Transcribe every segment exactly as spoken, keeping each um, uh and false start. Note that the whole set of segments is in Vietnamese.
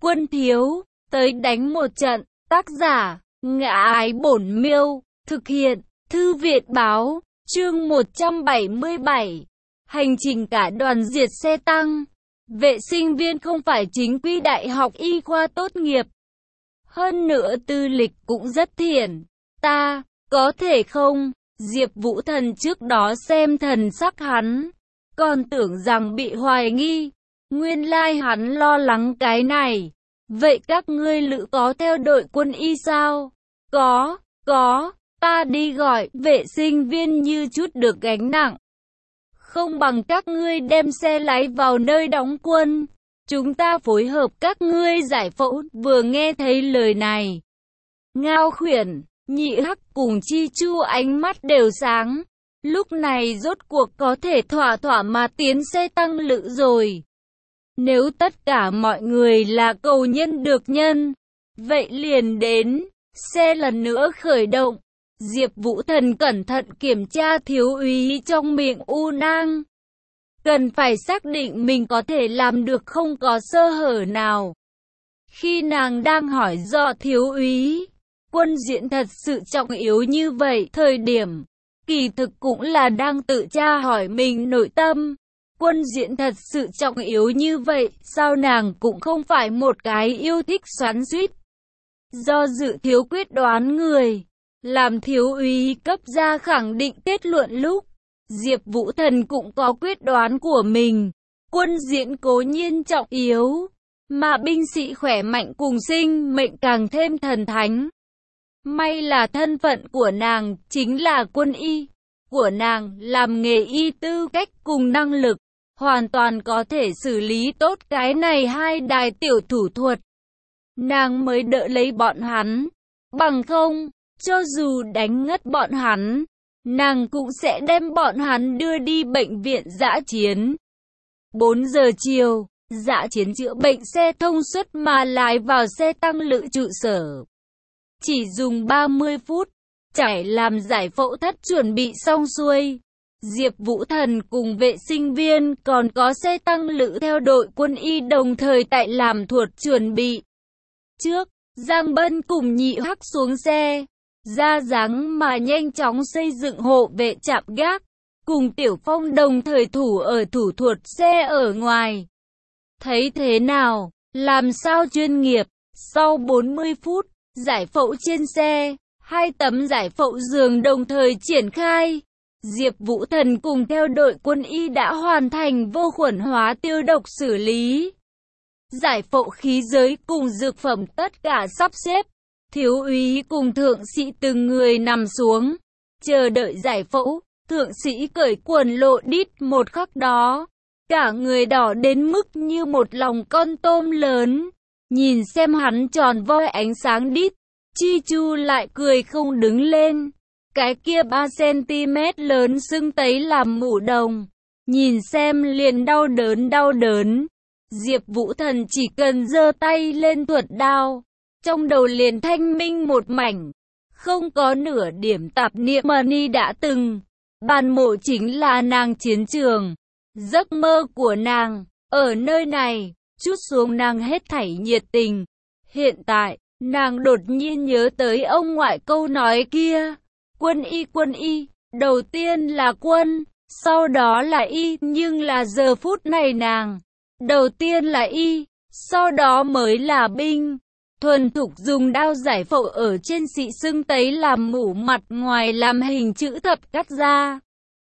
Quân thiếu, tới đánh một trận. Tác giả, Ngã Ái Bổn Miêu. Thực hiện, Thư viện báo. Chương một trăm bảy mươi bảy. Hành trình cả đoàn diệt xe tăng. Vệ sinh viên không phải chính quy đại học y khoa tốt nghiệp. Hơn nữa tư lịch cũng rất thiện. Ta, có thể không? Diệp Vũ Thần trước đó xem thần sắc hắn, còn tưởng rằng bị hoài nghi. Nguyên lai hắn lo lắng cái này. Vậy các ngươi lữ có theo đội quân y sao? Có, có, ta đi gọi. Vệ sinh viên như chút được gánh nặng. Không bằng các ngươi đem xe lái vào nơi đóng quân. Chúng ta phối hợp các ngươi giải phẫu. Vừa nghe thấy lời này, Ngao Khuyển, Nhị Hắc cùng Chi Chu ánh mắt đều sáng. Lúc này rốt cuộc có thể thỏa thỏa mà tiến xe tăng lữ rồi. Nếu tất cả mọi người là cầu nhân được nhân, vậy liền đến. Xe lần nữa khởi động. Diệp Vũ Thần cẩn thận kiểm tra thiếu úy trong miệng U Nang. Cần phải xác định mình có thể làm được không có sơ hở nào. Khi nàng đang hỏi do thiếu úy, quân diễn thật sự trọng yếu như vậy, thời điểm kỳ thực cũng là đang tự tra hỏi mình nội tâm. Quân diễn thật sự trọng yếu như vậy, sao nàng cũng không phải một cái yêu thích xoắn xuýt, do dự thiếu quyết đoán người. Làm thiếu úy cấp ra khẳng định kết luận lúc, Diệp Vũ Thần cũng có quyết đoán của mình. Quân diễn cố nhiên trọng yếu, mà binh sĩ khỏe mạnh cùng sinh mệnh càng thêm thần thánh. May là thân phận của nàng chính là quân y, của nàng làm nghề y tư cách cùng năng lực, hoàn toàn có thể xử lý tốt cái này hai đài tiểu thủ thuật. Nàng mới đỡ lấy bọn hắn, bằng không, cho dù đánh ngất bọn hắn, nàng cũng sẽ đem bọn hắn đưa đi bệnh viện dã chiến. bốn giờ chiều, dã chiến chữa bệnh xe thông suốt mà lái vào xe tăng lữ trụ sở. Chỉ dùng ba mươi phút, trải làm giải phẫu thất chuẩn bị xong xuôi. Diệp Vũ Thần cùng vệ sinh viên còn có xe tăng lữ theo đội quân y đồng thời tại làm thuật chuẩn bị. Trước, Giang Bân cùng Nhị Hắc xuống xe, ra dáng mà nhanh chóng xây dựng hộ vệ trạm gác, cùng Tiểu Phong đồng thời thủ ở thủ thuật xe ở ngoài. Thấy thế nào, làm sao chuyên nghiệp. Sau bốn mươi phút, giải phẫu trên xe, hai tấm giải phẫu giường đồng thời triển khai. Diệp Vũ Thần cùng theo đội quân y đã hoàn thành vô khuẩn hóa tiêu độc xử lý. Giải phẫu khí giới cùng dược phẩm tất cả sắp xếp. Thiếu úy cùng thượng sĩ từng người nằm xuống, chờ đợi giải phẫu. Thượng sĩ cởi quần lộ đít một khắc đó, cả người đỏ đến mức như một lòng con tôm lớn. Nhìn xem hắn tròn vo ánh sáng đít, Chi Chu lại cười không đứng lên. Cái kia ba xăng-ti-mét lớn sưng tấy làm mủ đồng, nhìn xem liền đau đớn đau đớn. Diệp Vũ Thần chỉ cần giơ tay lên thuật đao, trong đầu liền thanh minh một mảnh, không có nửa điểm tạp niệm. Mani đã từng, bàn mộ chính là nàng chiến trường, giấc mơ của nàng, ở nơi này, chút xuống nàng hết thảy nhiệt tình. Hiện tại, nàng đột nhiên nhớ tới ông ngoại câu nói kia, quân y quân y, đầu tiên là quân, sau đó là y, nhưng là giờ phút này nàng, đầu tiên là y, sau đó mới là binh. Thuần thục dùng đao giải phẫu ở trên xị sưng tấy làm mủ mặt ngoài làm hình chữ thập cắt ra.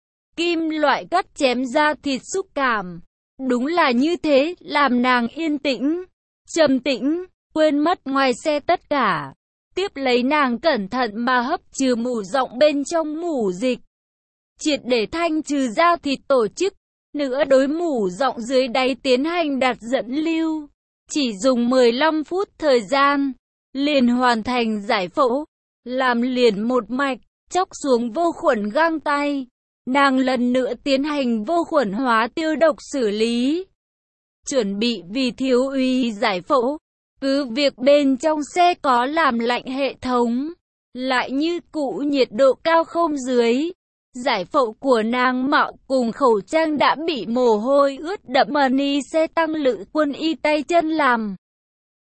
Kim loại cắt chém ra thịt xúc cảm. Đúng là như thế, làm nàng yên tĩnh, trầm tĩnh, quên mất ngoài xe tất cả. Tiếp lấy nàng cẩn thận mà hấp trừ mủ rộng bên trong mủ dịch, triệt để thanh trừ ra thịt tổ chức. Nữa đối mủ rộng dưới đáy tiến hành đặt dẫn lưu. Chỉ dùng mười lăm phút thời gian, liền hoàn thành giải phẫu, làm liền một mạch, chóc xuống vô khuẩn găng tay. Nàng lần nữa tiến hành vô khuẩn hóa tiêu độc xử lý. Chuẩn bị vì thiếu úy giải phẫu, cứ việc bên trong xe có làm lạnh hệ thống, lại như cũ nhiệt độ cao không dưới. Giải phẫu của nàng mạo cùng khẩu trang đã bị mồ hôi ướt đẫm. Mani xe tăng lữ quân y tay chân làm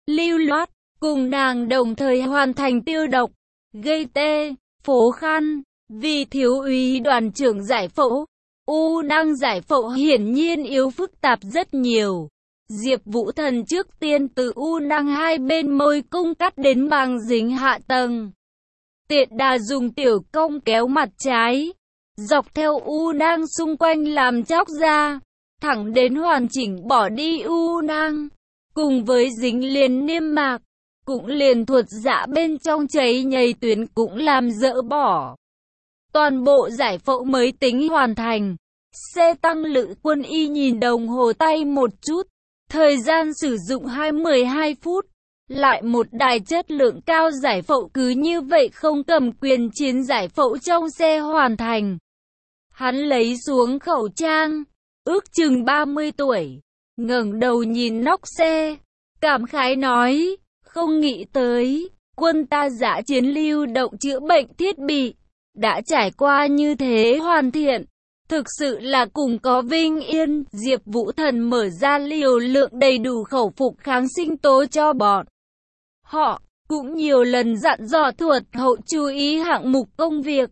lưu loát, cùng nàng đồng thời hoàn thành tiêu độc, gây tê, phố khăn, vì thiếu úy đoàn trưởng giải phẫu. U năng giải phẫu hiển nhiên yếu phức tạp rất nhiều. Diệp Vũ Thần trước tiên từ u năng hai bên môi cung cắt đến màng dính hạ tầng. Tiện đà dùng tiểu công kéo mặt trái, dọc theo u năng xung quanh làm chóc ra, thẳng đến hoàn chỉnh bỏ đi u năng. Cùng với dính liền niêm mạc, cũng liền thuật dạ bên trong cháy nhầy tuyến cũng làm dỡ bỏ. Toàn bộ giải phẫu mới tính hoàn thành. Xe tăng lữ quân y nhìn đồng hồ tay một chút. Thời gian sử dụng hai mươi hai phút. Lại một đài chất lượng cao giải phẫu cứ như vậy không cầm quyền chiến giải phẫu trong xe hoàn thành. Hắn lấy xuống khẩu trang. Ước chừng ba mươi tuổi. Ngẩng đầu nhìn nóc xe. Cảm khái nói. Không nghĩ tới. Quân ta dã chiến lưu động chữa bệnh thiết bị. Đã trải qua như thế hoàn thiện. Thực sự là cùng có vinh yên. Diệp Vũ Thần mở ra liều lượng đầy đủ khẩu phục kháng sinh tố cho bọn họ. Cũng nhiều lần dặn dò thuật hậu chú ý hạng mục công việc.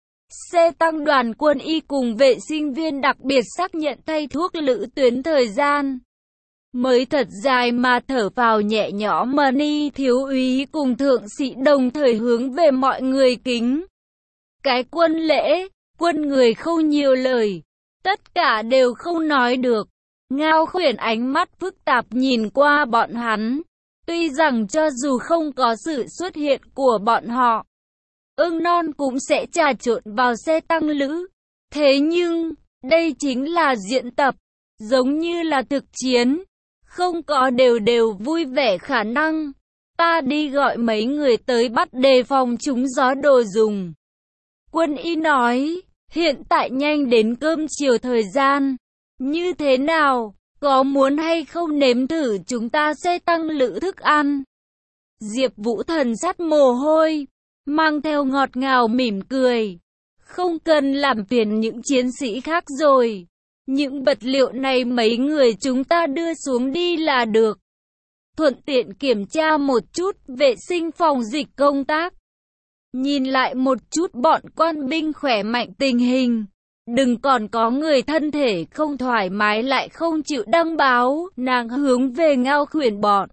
Xe tăng đoàn quân y cùng vệ sinh viên đặc biệt xác nhận thay thuốc lữ tuyến thời gian. Mới thật dài mà thở vào nhẹ nhõm. Mani thiếu úy cùng thượng sĩ đồng thời hướng về mọi người kính cái quân lễ. Quân người không nhiều lời, tất cả đều không nói được. Ngao Khuyển ánh mắt phức tạp nhìn qua bọn hắn. Tuy rằng cho dù không có sự xuất hiện của bọn họ, Ưng Non cũng sẽ trà trộn vào xe tăng lữ. Thế nhưng, đây chính là diễn tập, giống như là thực chiến, không có đều đều vui vẻ khả năng. Ta đi gọi mấy người tới bắt đề phòng chúng gió đồ dùng. Quân y nói. Hiện tại nhanh đến cơm chiều thời gian. Như thế nào? Có muốn hay không nếm thử chúng ta sẽ tăng lữ thức ăn? Diệp Vũ Thần sắt mồ hôi, mang theo ngọt ngào mỉm cười. Không cần làm phiền những chiến sĩ khác rồi. Những vật liệu này mấy người chúng ta đưa xuống đi là được. Thuận tiện kiểm tra một chút vệ sinh phòng dịch công tác. Nhìn lại một chút bọn quan binh khỏe mạnh tình hình. Đừng còn có người thân thể không thoải mái lại không chịu đăng báo. Nàng hướng về Ngao Khuyển bọn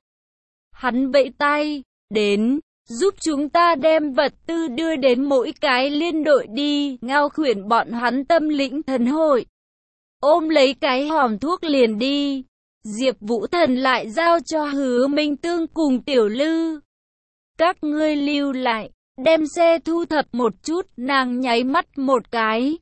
hắn vẫy tay. Đến, giúp chúng ta đem vật tư đưa đến mỗi cái liên đội đi. Ngao Khuyển bọn hắn tâm lĩnh thần hội. Ôm lấy cái hòm thuốc liền đi. Diệp Vũ Thần lại giao cho Hứa Minh Tương cùng Tiểu Lư. Các ngươi lưu lại. Đem xe thu thập một chút, nàng nháy mắt một cái.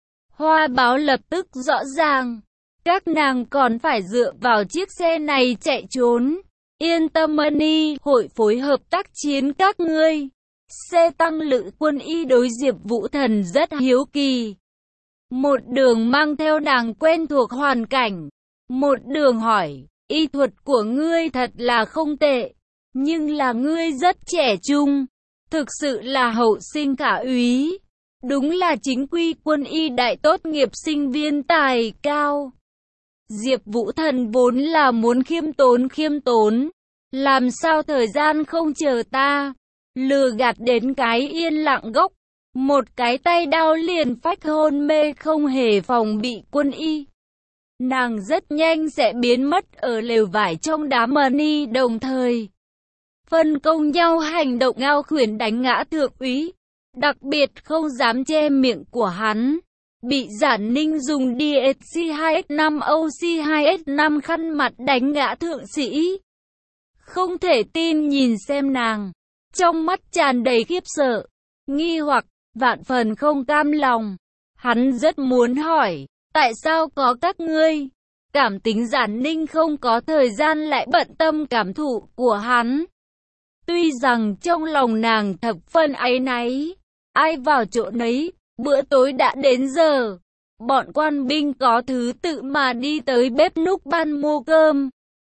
Hoa báo lập tức rõ ràng. Các nàng còn phải dựa vào chiếc xe này chạy trốn. Yên tâm Mani, hội phối hợp tác chiến các ngươi. Xe tăng lữ quân y đối Diệp Vũ Thần rất hiếu kỳ. Một đường mang theo nàng quen thuộc hoàn cảnh. Một đường hỏi, y thuật của ngươi thật là không tệ. Nhưng là ngươi rất trẻ trung. Thực sự là hậu sinh khả úy. Đúng là chính quy quân y đại tốt nghiệp sinh viên tài cao. Diệp Vũ Thần vốn là muốn khiêm tốn khiêm tốn. Làm sao thời gian không chờ ta. Lừa gạt đến cái yên lặng gốc. Một cái tay đao liền phách hôn mê không hề phòng bị quân y. Nàng rất nhanh sẽ biến mất ở lều vải trong đám Mani đồng thời. Phân công nhau hành động. Ngao Khuyển đánh ngã thượng úy. Đặc biệt không dám che miệng của hắn. Bị Giản Ninh dùng đê ét xê hai S năm O C hai S năm khăn mặt đánh ngã thượng sĩ. Không thể tin nhìn xem nàng. Trong mắt tràn đầy khiếp sợ, nghi hoặc, vạn phần không cam lòng. Hắn rất muốn hỏi, tại sao có các ngươi? Cảm tính Giản Ninh không có thời gian lại bận tâm cảm thụ của hắn. Tuy rằng trong lòng nàng thập phân áy náy, ai vào chỗ nấy, bữa tối đã đến giờ. Bọn quan binh có thứ tự mà đi tới bếp núc ban mua cơm.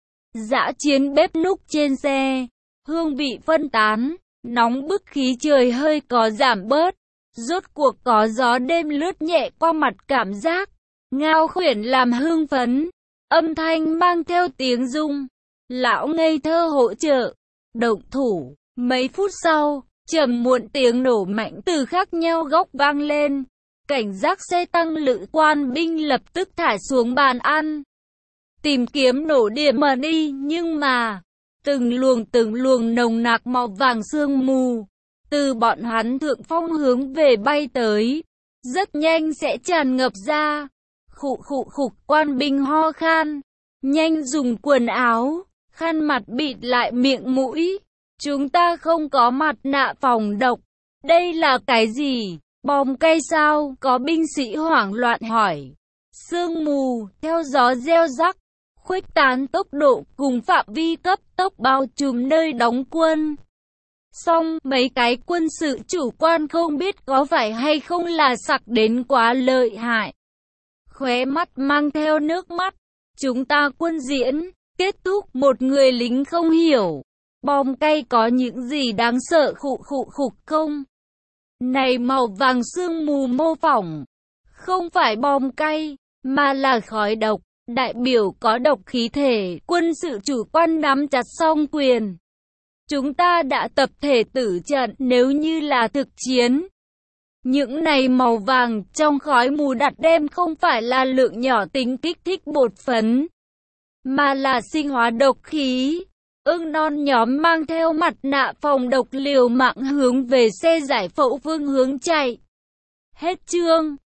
Dã chiến bếp núc trên xe, hương vị phân tán, nóng bức khí trời hơi có giảm bớt. Rốt cuộc có gió đêm lướt nhẹ qua mặt cảm giác. Ngao Khuyển làm hưng phấn, âm thanh mang theo tiếng rung. Lão ngây thơ hỗ trợ, động thủ. Mấy phút sau, trầm muộn tiếng nổ mạnh từ khác nhau góc vang lên. Cảnh giác xe tăng lữ quan binh lập tức thả xuống bàn ăn. Tìm kiếm nổ điểm mà đi, nhưng mà từng luồng từng luồng nồng nặc màu vàng sương mù từ bọn hắn thượng phong hướng về bay tới, rất nhanh sẽ tràn ngập ra. Khụ khụ khục, quan binh ho khan, nhanh dùng quần áo, khăn mặt bịt lại miệng mũi. Chúng ta không có mặt nạ phòng độc. Đây là cái gì? Bom cây sao? Có binh sĩ hoảng loạn hỏi. Sương mù, theo gió gieo rắc, khuếch tán tốc độ cùng phạm vi cấp tốc bao trùm nơi đóng quân. Xong, mấy cái quân sự chủ quan không biết có phải hay không là sặc đến quá lợi hại. Khóe mắt mang theo nước mắt. Chúng ta quân diễn, kết thúc. Một người lính không hiểu. Bom cây có những gì đáng sợ khụ khụ khục không? Này màu vàng sương mù mô phỏng, không phải bom cây, mà là khói độc, đại biểu có độc khí thể. Quân sự chủ quan nắm chặt song quyền. Chúng ta đã tập thể tử trận nếu như là thực chiến. Những này màu vàng trong khói mù đặt đem không phải là lượng nhỏ tính kích thích bột phấn, mà là sinh hóa độc khí. Ưng non nhóm mang theo mặt nạ phòng độc liều mạng hướng về xe giải phẫu phương hướng chạy. Hết chương.